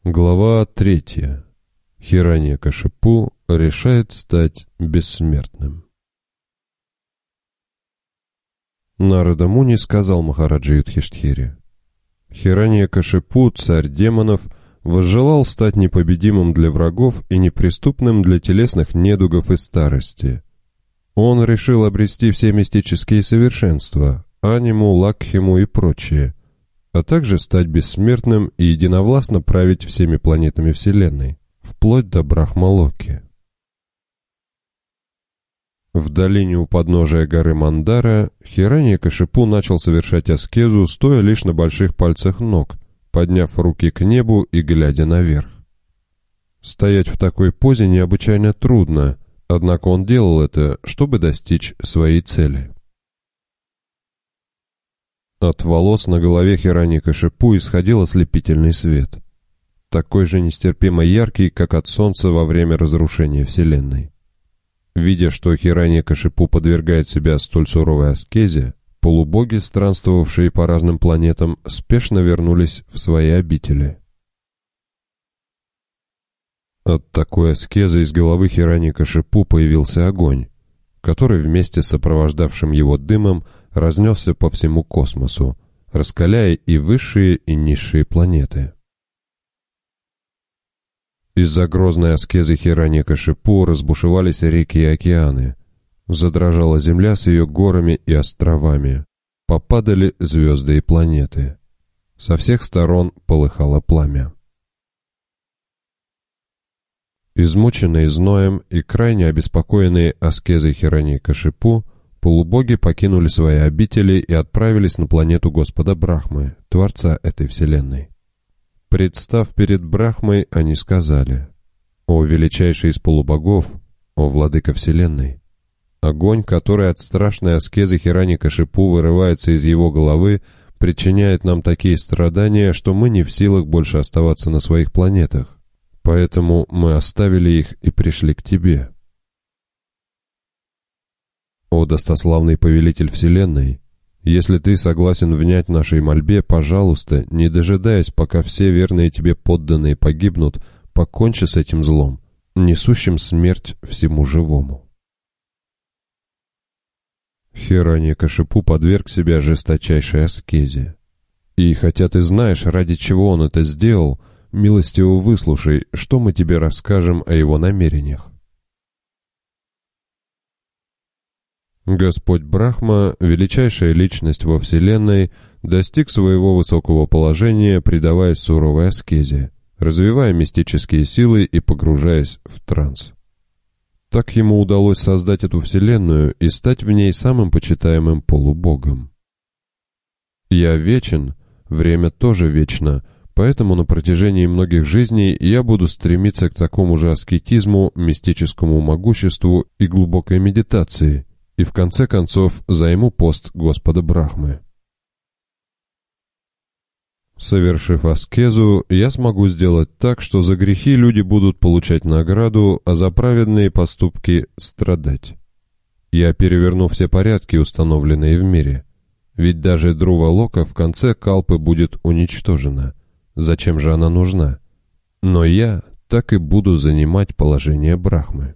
Глава 3. Хираньякашипу решает стать бессмертным. Нарада Муни сказал Махараджа Юдхиштхире: Хираньякашипу, царь демонов, возжелал стать непобедимым для врагов и неприступным для телесных недугов и старости. Он решил обрести все мистические совершенства, аниму, лакхиму и прочее, а также стать бессмертным и единовластно править всеми планетами Вселенной, вплоть до Брахмалоки. В долине у подножия горы Мандара Хираньякашипу начал совершать аскезу, стоя лишь на больших пальцах ног, подняв руки к небу и глядя наверх. Стоять в такой позе необычайно трудно, однако он делал это, чтобы достичь своей цели. От волос на голове Хираньякашипу исходил ослепительный свет, такой же нестерпимо яркий, как от солнца во время разрушения Вселенной. Видя, что Хираньякашипу подвергает себя столь суровой аскезе, полубоги, странствовавшие по разным планетам, спешно вернулись в свои обители. От такой аскезы из головы Хираньякашипу появился огонь, который вместе с сопровождавшим его дымом разнесся по всему космосу, раскаляя и высшие, и низшие планеты. Из-за грозной аскезы Хираньякашипу разбушевались реки и океаны, задрожала земля с ее горами и островами, попадали звезды и планеты. Со всех сторон полыхало пламя. Измученные зноем и крайне обеспокоенные аскезой Хираньякашипу, полубоги покинули свои обители и отправились на планету Господа Брахмы, Творца этой вселенной. Представ перед Брахмой, они сказали: «О величайший из полубогов, о владыка вселенной! Огонь, который от страшной аскезы Хираньякашипу вырывается из его головы, причиняет нам такие страдания, что мы не в силах больше оставаться на своих планетах. Поэтому мы оставили их и пришли к тебе. О достославный повелитель вселенной, если ты согласен внять нашей мольбе, пожалуйста, не дожидаясь, пока все верные тебе подданные погибнут, покончи с этим злом, несущим смерть всему живому». Хираньякашипу подверг себя жесточайшей аскезе. И хотя ты знаешь, ради чего он это сделал, милостиво выслушай, что мы тебе расскажем о его намерениях. Господь Брахма, величайшая личность во Вселенной, достиг своего высокого положения, предаваясь суровой аскезе, развивая мистические силы и погружаясь в транс. Так ему удалось создать эту Вселенную и стать в ней самым почитаемым полубогом. «Я вечен, время тоже вечно, поэтому на протяжении многих жизней я буду стремиться к такому же аскетизму, мистическому могуществу и глубокой медитации, и в конце концов займу пост Господа Брахмы. Совершив аскезу, я смогу сделать так, что за грехи люди будут получать награду, а за праведные поступки страдать. Я переверну все порядки, установленные в мире, ведь даже Друва Лока в конце калпы будет уничтожена. Зачем же она нужна? Но я так и буду занимать положение Брахмы.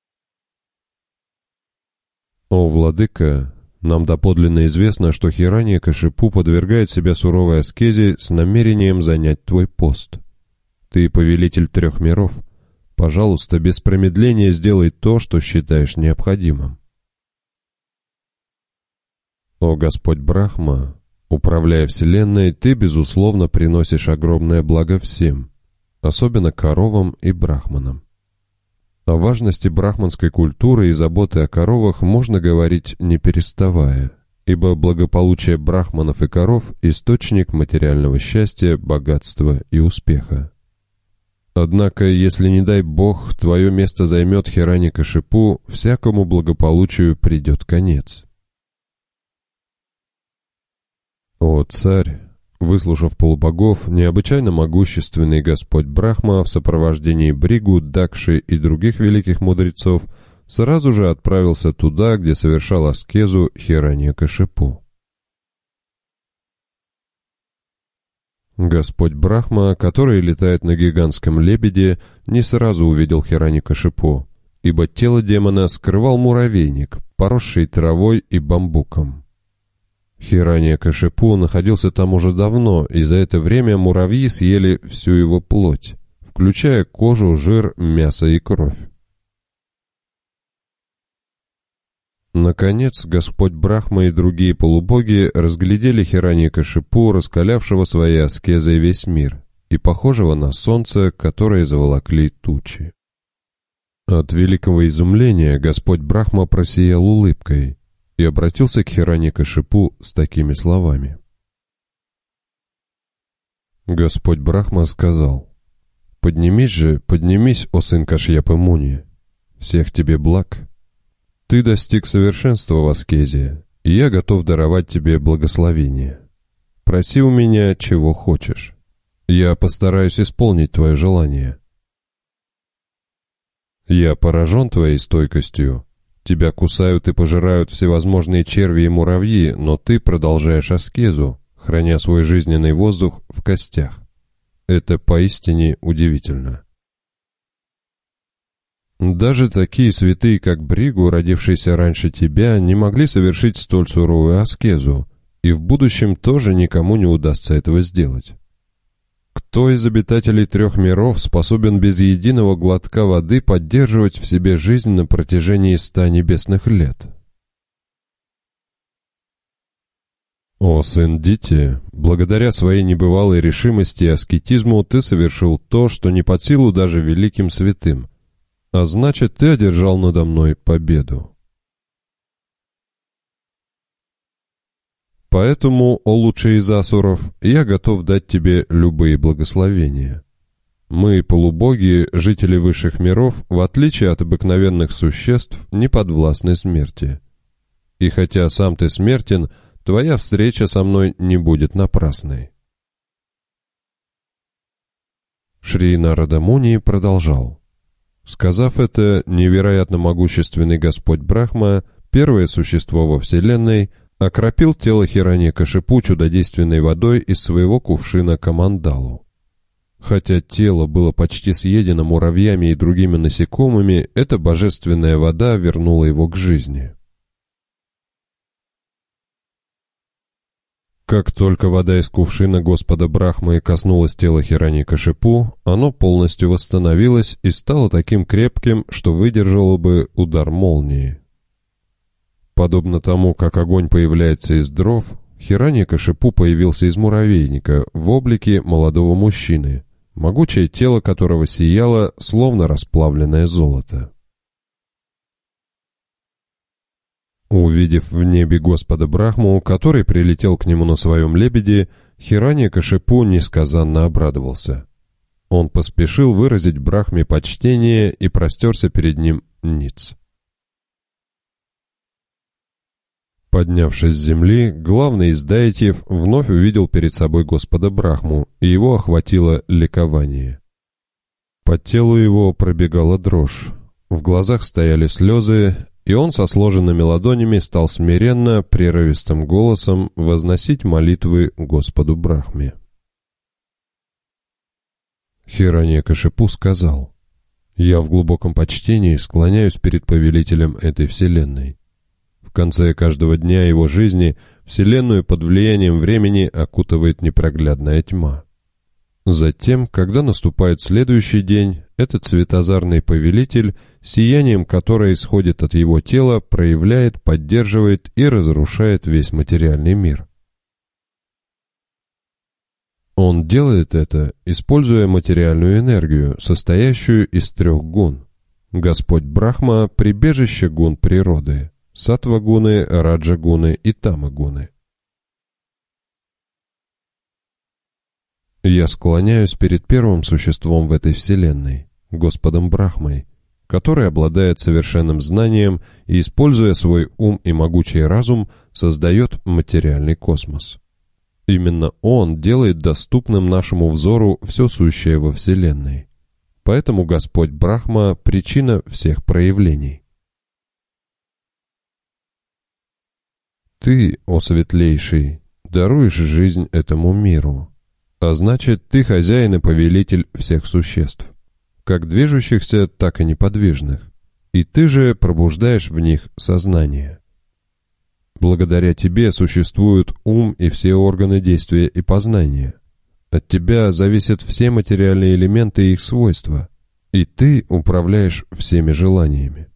О владыка, нам доподлинно известно, что Хираньякашипу подвергает себя суровой аскезе с намерением занять твой пост. Ты повелитель 3 миров. Пожалуйста, без промедления сделай то, что считаешь необходимым. О Господь Брахма, управляя Вселенной, ты, безусловно, приносишь огромное благо всем, особенно коровам и брахманам. О важности брахманской культуры и заботы о коровах можно говорить не переставая, ибо благополучие брахманов и коров – источник материального счастья, богатства и успеха. Однако, если, не дай Бог, твое место займет Хираньякашипу, всякому благополучию придет конец. О царь! Выслушав полубогов, необычайно могущественный Господь Брахма в сопровождении Бригу, Дакши и других великих мудрецов сразу же отправился туда, где совершал аскезу Хираньякашипу. Господь Брахма, который летает на гигантском лебеде, не сразу увидел Хираньякашипу, ибо тело демона скрывал муравейник, поросший травой и бамбуком. Хираньякашипу находился там уже давно, и за это время муравьи съели всю его плоть, включая кожу, жир, мясо и кровь. Наконец, Господь Брахма и другие полубоги разглядели Хираньякашипу, раскалявшего своей аскезой весь мир, и похожего на солнце, которое заволокли тучи. От великого изумления Господь Брахма просиял улыбкой и обратился к Хираньякашипу с такими словами. Господь Брахма сказал: «Поднимись же, поднимись, о сын Кашьяпы Муни, всех тебе благ. Ты достиг совершенства в аскезе, и я готов даровать тебе благословение. Проси у меня, чего хочешь. Я постараюсь исполнить твое желание. Я поражен твоей стойкостью. Тебя кусают и пожирают всевозможные черви и муравьи, но ты продолжаешь аскезу, храня свой жизненный воздух в костях. Это поистине удивительно. Даже такие святые, как Бригу, родившиеся раньше тебя, не могли совершить столь суровую аскезу, и в будущем тоже никому не удастся этого сделать. Кто из обитателей 3 миров способен без единого глотка воды поддерживать в себе жизнь на протяжении 100 небесных лет? О, сын Дити, благодаря своей небывалой решимости и аскетизму ты совершил то, что не под силу даже великим святым, а значит, ты одержал надо мной победу. Поэтому, о лучший из асуров, я готов дать тебе любые благословения. Мы, полубоги, жители высших миров, в отличие от обыкновенных существ, не подвластны смерти. И хотя сам ты смертен, твоя встреча со мной не будет напрасной. Шри Нарада Муни продолжал. Сказав это, невероятно могущественный Господь Брахма, первое существо во Вселенной, окропил тело Хираньякашипу чудодейственной водой из своего кувшина Камандалу. Хотя тело было почти съедено муравьями и другими насекомыми, эта божественная вода вернула его к жизни. Как только вода из кувшина Господа Брахмы коснулась тела Хираньякашипу, оно полностью восстановилось и стало таким крепким, что выдержало бы удар молнии. Подобно тому, как огонь появляется из дров, Хираньякашипу появился из муравейника в облике молодого мужчины, могучее тело которого сияло, словно расплавленное золото. Увидев в небе Господа Брахму, который прилетел к нему на своем лебеде, Хираньякашипу несказанно обрадовался. Он поспешил выразить Брахме почтение и простерся перед ним ниц. Поднявшись с земли, главный из дайтьев вновь увидел перед собой Господа Брахму, и его охватило ликование. По телу его пробегала дрожь, в глазах стояли слезы, и он со сложенными ладонями стал смиренно, прерывистым голосом возносить молитвы Господу Брахме. Хираньякашипу сказал: «Я в глубоком почтении склоняюсь перед повелителем этой вселенной. В конце каждого дня его жизни вселенную под влиянием времени окутывает непроглядная тьма. Затем, когда наступает следующий день, этот светозарный повелитель, сиянием которое исходит от его тела, проявляет, поддерживает и разрушает весь материальный мир. Он делает это, используя материальную энергию, состоящую из 3 гун. Господь Брахма – прибежище гун природы, саттва-гуны, раджа-гуны и тама-гуны. Я склоняюсь перед первым существом в этой вселенной, Господом Брахмой, который обладает совершенным знанием и, используя свой ум и могучий разум, создает материальный космос. Именно Он делает доступным нашему взору все сущее во Вселенной. Поэтому Господь Брахма – причина всех проявлений. Ты, о Светлейший, даруешь жизнь этому миру. А значит, ты хозяин и повелитель всех существ, как движущихся, так и неподвижных, и ты же пробуждаешь в них сознание. Благодаря тебе существуют ум и все органы действия и познания. От тебя зависят все материальные элементы и их свойства, и ты управляешь всеми желаниями.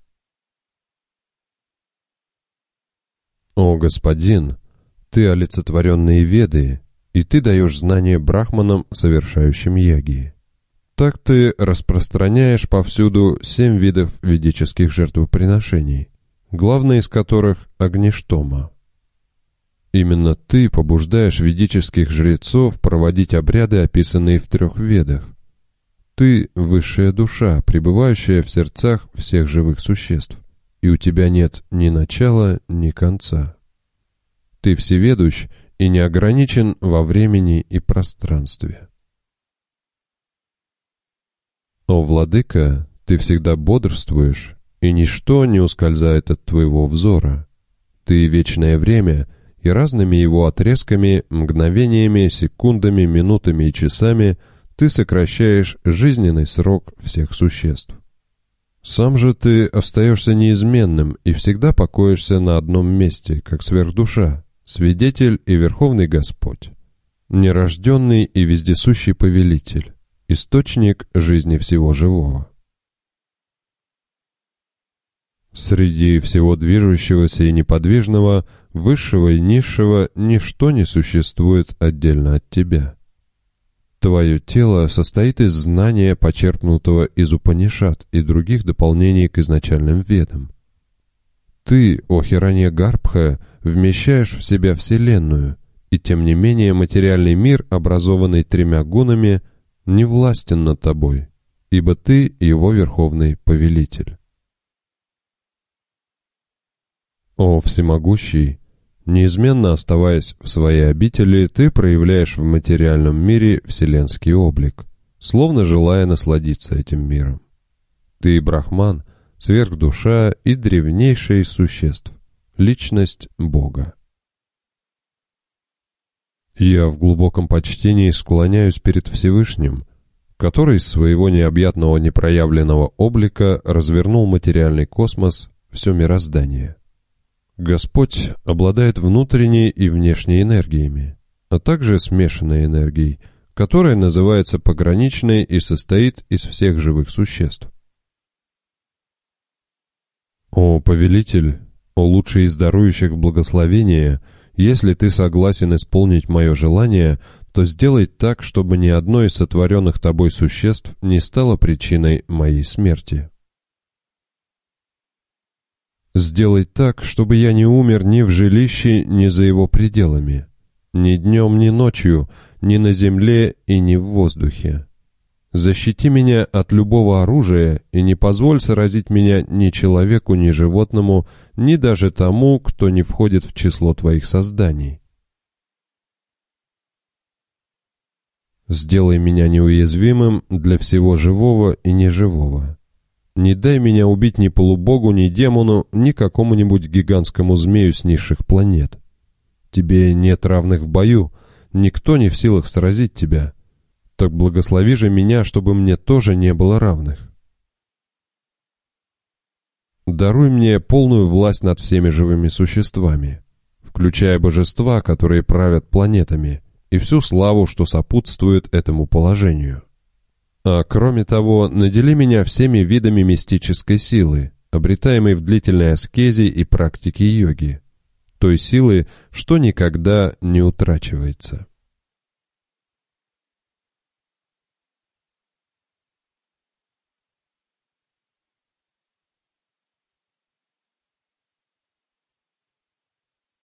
О, Господин, ты олицетворенные Веды, и ты даешь знания брахманам, совершающим яги. Так ты распространяешь повсюду 7 видов ведических жертвоприношений, главное из которых — Агништома. Именно ты побуждаешь ведических жрецов проводить обряды, описанные в 3 ведах. Ты — высшая душа, пребывающая в сердцах всех живых существ, и у тебя нет ни начала, ни конца. Ты всеведущ и не ограничен во времени и пространстве. О, Владыка, ты всегда бодрствуешь, и ничто не ускользает от твоего взора. Ты — вечное время, и разными его отрезками, мгновениями, секундами, минутами и часами ты сокращаешь жизненный срок всех существ. Сам же ты остаешься неизменным и всегда покоишься на одном месте, как сверхдуша, свидетель и верховный Господь, нерожденный и вездесущий повелитель, источник жизни всего живого. Среди всего движущегося и неподвижного, высшего и низшего, ничто не существует отдельно от тебя. Твое тело состоит из знания, почерпнутого из Упанишад и других дополнений к изначальным ведам. Ты, о Хиранья-Гарбха, вмещаешь в себя Вселенную, и тем не менее материальный мир, образованный 3 гунами, не властен над тобой, ибо ты его верховный повелитель. О всемогущий, неизменно оставаясь в своей обители, ты проявляешь в материальном мире вселенский облик, словно желая насладиться этим миром. Ты Брахман, сверхдуша и древнейшее из существ, личность Бога. Я в глубоком почтении склоняюсь перед Всевышним, который из своего необъятного непроявленного облика развернул материальный космос, все мироздание. Господь обладает внутренней и внешней энергиями, а также смешанной энергией, которая называется пограничной и состоит из всех живых существ. О повелитель, о лучший из дарующих благословения, если ты согласен исполнить мое желание, то сделай так, чтобы ни одно из сотворенных тобой существ не стало причиной моей смерти. Сделай так, чтобы я не умер ни в жилище, ни за его пределами, ни днем, ни ночью, ни на земле и ни в воздухе. Защити меня от любого оружия и не позволь сразить меня ни человеку, ни животному, ни даже тому, кто не входит в число твоих созданий. Сделай меня неуязвимым для всего живого и неживого. Не дай меня убить ни полубогу, ни демону, ни какому-нибудь гигантскому змею с низших планет. Тебе нет равных в бою, никто не в силах сразить тебя. Так благослови же меня, чтобы мне тоже не было равных. Даруй мне полную власть над всеми живыми существами, включая божества, которые правят планетами, и всю славу, что сопутствует этому положению. А кроме того, надели меня всеми видами мистической силы, обретаемой в длительной аскезе и практике йоги, той силы, что никогда не утрачивается.